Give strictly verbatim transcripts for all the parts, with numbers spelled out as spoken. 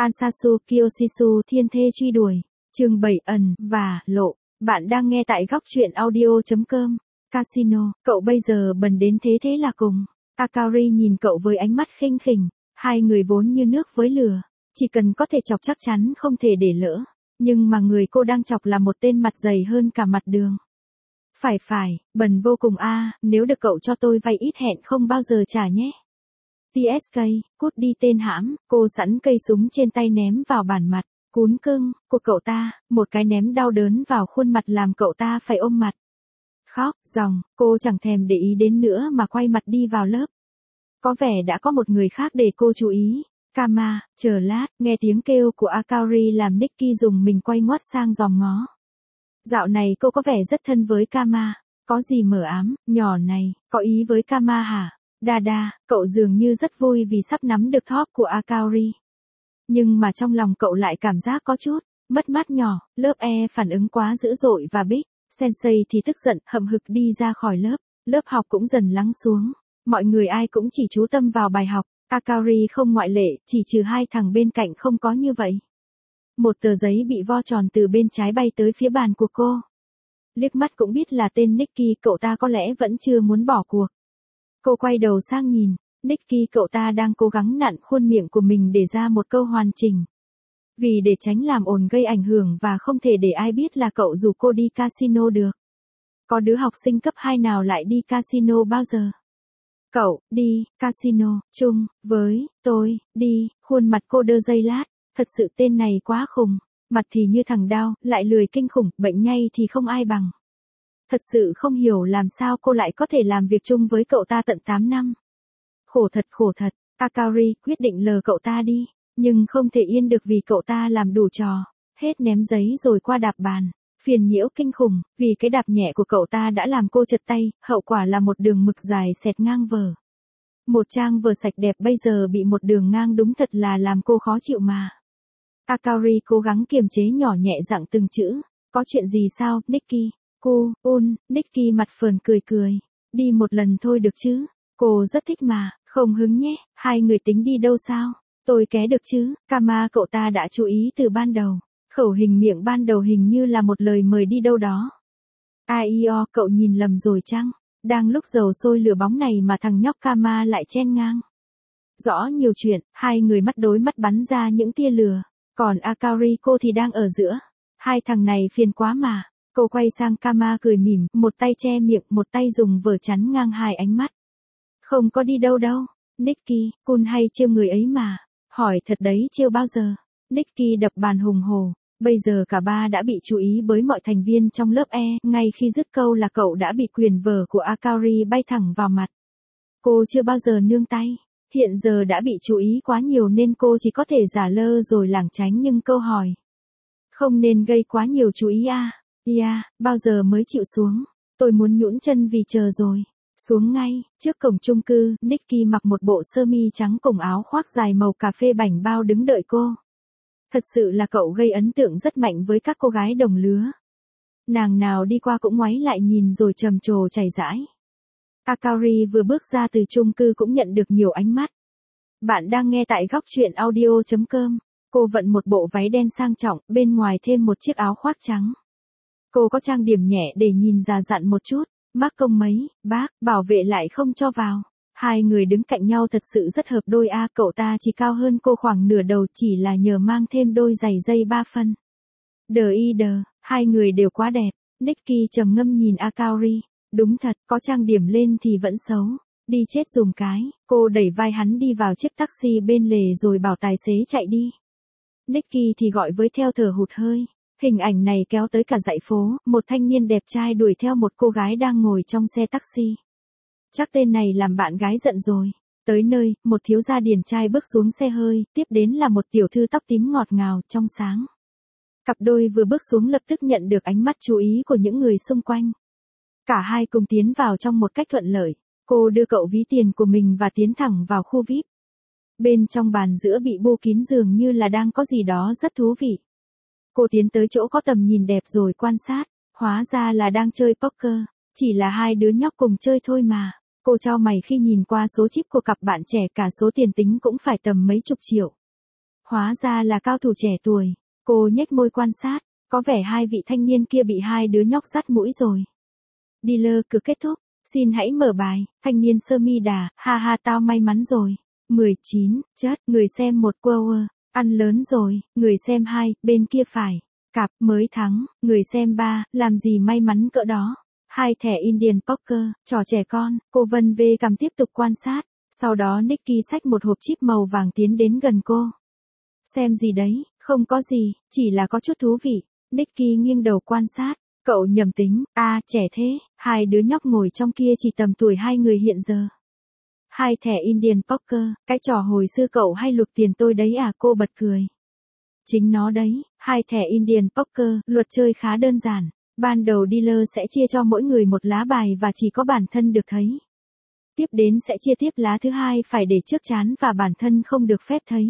Ansasu Kiyoshisu thiên thê truy đuổi. Chương bảy ẩn và lộ. Bạn đang nghe tại góc truyện audio.com. Casino, cậu bây giờ bần đến thế thế là cùng. Akari nhìn cậu với ánh mắt khinh khỉnh. Hai người vốn như nước với lửa. Chỉ cần có thể chọc chắc chắn không thể để lỡ. Nhưng mà người cô đang chọc là một tên mặt dày hơn cả mặt đường. Phải phải, bần vô cùng a, nếu được cậu cho tôi vay ít hẹn không bao giờ trả nhé. tê ét ca, cút đi tên hãm, cô sẵn cây súng trên tay ném vào bàn mặt, cún cưng, của cậu ta, một cái ném đau đớn vào khuôn mặt làm cậu ta phải ôm mặt. Khóc, ròng, cô chẳng thèm để ý đến nữa mà quay mặt đi vào lớp. Có vẻ đã có một người khác để cô chú ý. Kama, chờ lát, nghe tiếng kêu của Akari làm Nikki dùng mình quay ngoắt sang dòm ngó. Dạo này cô có vẻ rất thân với Kama, có gì mờ ám, nhỏ này, có ý với Kama hả? Đa đa, cậu dường như rất vui vì sắp nắm được thóp của Akari. Nhưng mà trong lòng cậu lại cảm giác có chút, mất mát nhỏ, lớp E phản ứng quá dữ dội và Big Sensei thì tức giận, hậm hực đi ra khỏi lớp, lớp học cũng dần lắng xuống, mọi người ai cũng chỉ chú tâm vào bài học, Akari không ngoại lệ, chỉ trừ hai thằng bên cạnh không có như vậy. Một tờ giấy bị vo tròn từ bên trái bay tới phía bàn của cô. Liếc mắt cũng biết là tên Nicky, cậu ta có lẽ vẫn chưa muốn bỏ cuộc. Cô quay đầu sang nhìn, Nicky cậu ta đang cố gắng nặn khuôn miệng của mình để ra một câu hoàn chỉnh. Vì để tránh làm ồn gây ảnh hưởng và không thể để ai biết là cậu rủ cô đi casino được. Có đứa học sinh cấp hai nào lại đi casino bao giờ? Cậu, đi, casino, chung, với, tôi, đi, khuôn mặt cô đơ giây lát, thật sự tên này quá khùng, mặt thì như thằng đao, lại lười kinh khủng, bệnh nhây thì không ai bằng. Thật sự không hiểu làm sao cô lại có thể làm việc chung với cậu ta tận tám năm. Khổ thật khổ thật, Akari quyết định lờ cậu ta đi, nhưng không thể yên được vì cậu ta làm đủ trò, hết ném giấy rồi qua đạp bàn. Phiền nhiễu kinh khủng, vì cái đạp nhẹ của cậu ta đã làm cô trật tay, hậu quả là một đường mực dài xẹt ngang vở. Một trang vở sạch đẹp bây giờ bị một đường ngang đúng thật là làm cô khó chịu mà. Akari cố gắng kiềm chế nhỏ nhẹ giọng từng chữ, có chuyện gì sao, Nicky? Cô, un, Nicky mặt phờn cười cười, đi một lần thôi được chứ, cô rất thích mà, không hứng nhé, hai người tính đi đâu sao, tôi ké được chứ, Kama cậu ta đã chú ý từ ban đầu. Khẩu hình miệng ban đầu hình như là một lời mời đi đâu đó. Aio, cậu nhìn lầm rồi chăng? Đang lúc dầu sôi lửa bóng này mà thằng nhóc Kama lại chen ngang. Rõ nhiều chuyện, hai người mắt đối mắt bắn ra những tia lửa. Còn Akari cô thì đang ở giữa. Hai thằng này phiền quá mà. Cô quay sang Kama cười mỉm, một tay che miệng, một tay dùng vở chắn ngang hai ánh mắt. Không có đi đâu đâu. Nicky, Kun hay trêu người ấy mà. Hỏi thật đấy, trêu bao giờ? Nicky đập bàn hùng hổ. Bây giờ cả ba đã bị chú ý bởi mọi thành viên trong lớp E, ngay khi dứt câu là cậu đã bị quyền vở của Akari bay thẳng vào mặt. Cô chưa bao giờ nương tay, hiện giờ đã bị chú ý quá nhiều nên cô chỉ có thể giả lơ rồi lảng tránh nhưng câu hỏi. Không nên gây quá nhiều chú ý à, yeah, bao giờ mới chịu xuống, tôi muốn nhũn chân vì chờ rồi. Xuống ngay, trước cổng chung cư, Nicky mặc một bộ sơ mi trắng cùng áo khoác dài màu cà phê bảnh bao đứng đợi cô. Thật sự là cậu gây ấn tượng rất mạnh với các cô gái đồng lứa. Nàng nào đi qua cũng ngoáy lại nhìn rồi trầm trồ chảy rãi. Akari vừa bước ra từ chung cư cũng nhận được nhiều ánh mắt. Bạn đang nghe tại góc truyện audio.com. Cô vận một bộ váy đen sang trọng, bên ngoài thêm một chiếc áo khoác trắng. Cô có trang điểm nhẹ để nhìn già dặn một chút. Mắc công mấy, bác, bảo vệ lại không cho vào. Hai người đứng cạnh nhau thật sự rất hợp đôi a, cậu ta chỉ cao hơn cô khoảng nửa đầu chỉ là nhờ mang thêm đôi giày dây ba phân. Đờ y đờ, hai người đều quá đẹp. Nicky trầm ngâm nhìn Akari, đúng thật, có trang điểm lên thì vẫn xấu. Đi chết dùm cái, cô đẩy vai hắn đi vào chiếc taxi bên lề rồi bảo tài xế chạy đi. Nicky thì gọi với theo thở hụt hơi. Hình ảnh này kéo tới cả dãy phố, một thanh niên đẹp trai đuổi theo một cô gái đang ngồi trong xe taxi. Chắc tên này làm bạn gái giận rồi. Tới nơi, một thiếu gia điển trai bước xuống xe hơi, tiếp đến là một tiểu thư tóc tím ngọt ngào, trong sáng. Cặp đôi vừa bước xuống lập tức nhận được ánh mắt chú ý của những người xung quanh. Cả hai cùng tiến vào trong một cách thuận lợi. Cô đưa cậu ví tiền của mình và tiến thẳng vào khu vi ai pi. Bên trong bàn giữa bị bô kín dường như là đang có gì đó rất thú vị. Cô tiến tới chỗ có tầm nhìn đẹp rồi quan sát, hóa ra là đang chơi poker, chỉ là hai đứa nhóc cùng chơi thôi mà. Cô chau mày khi nhìn qua số chip của cặp bạn trẻ, cả số tiền tính cũng phải tầm mấy chục triệu. Hóa ra là cao thủ trẻ tuổi. Cô nhếch môi quan sát, có vẻ hai vị thanh niên kia bị hai đứa nhóc dắt mũi rồi. Dealer cứ kết thúc, xin hãy mở bài, thanh niên sơ mi đà, ha ha tao may mắn rồi. mười chín, chất, người xem một quơ, ăn lớn rồi, người xem hai, bên kia phải. Cặp, mới thắng, người xem ba, làm gì may mắn cỡ đó. Hai thẻ Indian Poker, trò trẻ con, cô Vân Vê cầm tiếp tục quan sát. Sau đó Nicky xách một hộp chip màu vàng tiến đến gần cô. Xem gì đấy, không có gì, chỉ là có chút thú vị. Nicky nghiêng đầu quan sát, cậu nhầm tính, a à, trẻ thế, hai đứa nhóc ngồi trong kia chỉ tầm tuổi hai người hiện giờ. Hai thẻ Indian Poker, cái trò hồi xưa cậu hay lục tiền tôi đấy à, cô bật cười. Chính nó đấy, hai thẻ Indian Poker, luật chơi khá đơn giản. Ban đầu dealer sẽ chia cho mỗi người một lá bài và chỉ có bản thân được thấy. Tiếp đến sẽ chia tiếp lá thứ hai phải để trước trán và bản thân không được phép thấy.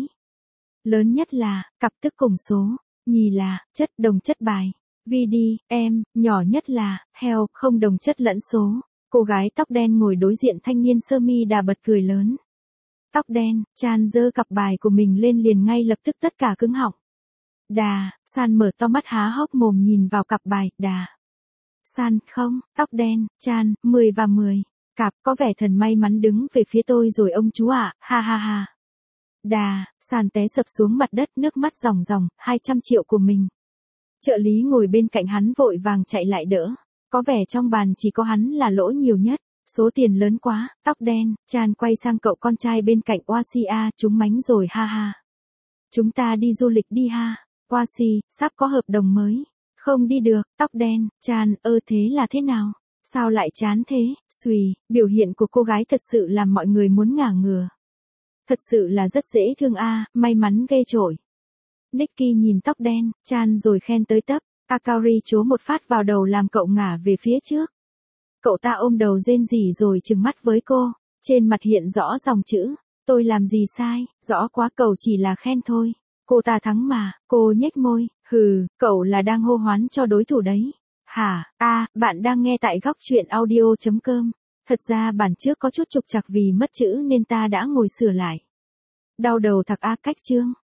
Lớn nhất là, cặp tức cùng số, nhì là, chất đồng chất bài, vê đê, em, nhỏ nhất là, heo, không đồng chất lẫn số. Cô gái tóc đen ngồi đối diện thanh niên sơ mi đà bật cười lớn. Tóc đen, Chan giơ cặp bài của mình lên liền ngay lập tức tất cả cứng họng. Đà, San mở to mắt há hốc mồm nhìn vào cặp bài, đà. San, không, tóc đen, Chan, mười và mười. Cặp, có vẻ thần may mắn đứng về phía tôi rồi ông chú ạ, à, ha ha ha. Đà, San té sập xuống mặt đất nước mắt ròng ròng, hai trăm triệu của mình. Trợ lý ngồi bên cạnh hắn vội vàng chạy lại đỡ. Có vẻ trong bàn chỉ có hắn là lỗ nhiều nhất. Số tiền lớn quá, tóc đen, Chan quay sang cậu con trai bên cạnh Oasia, chúng mánh rồi ha ha. Chúng ta đi du lịch đi ha. Oasia, sắp có hợp đồng mới. Không đi được, tóc đen, Chan, ơ thế là thế nào? Sao lại chán thế? Xùy, biểu hiện của cô gái thật sự làm mọi người muốn ngả ngửa. Thật sự là rất dễ thương a, à, may mắn ghê chổi. Nicky nhìn tóc đen, Chan rồi khen tới tấp. Akari chố một phát vào đầu làm cậu ngả về phía trước. Cậu ta ôm đầu rên rỉ rồi trừng mắt với cô. Trên mặt hiện rõ dòng chữ. Tôi làm gì sai, rõ quá cậu chỉ là khen thôi. Cô ta thắng mà, cô nhếch môi. Hừ, cậu là đang hô hoán cho đối thủ đấy. Hả, a à, bạn đang nghe tại góc truyện audio chấm com. Thật ra bản trước có chút trục trặc vì mất chữ nên ta đã ngồi sửa lại. Đau đầu thật a cách chương.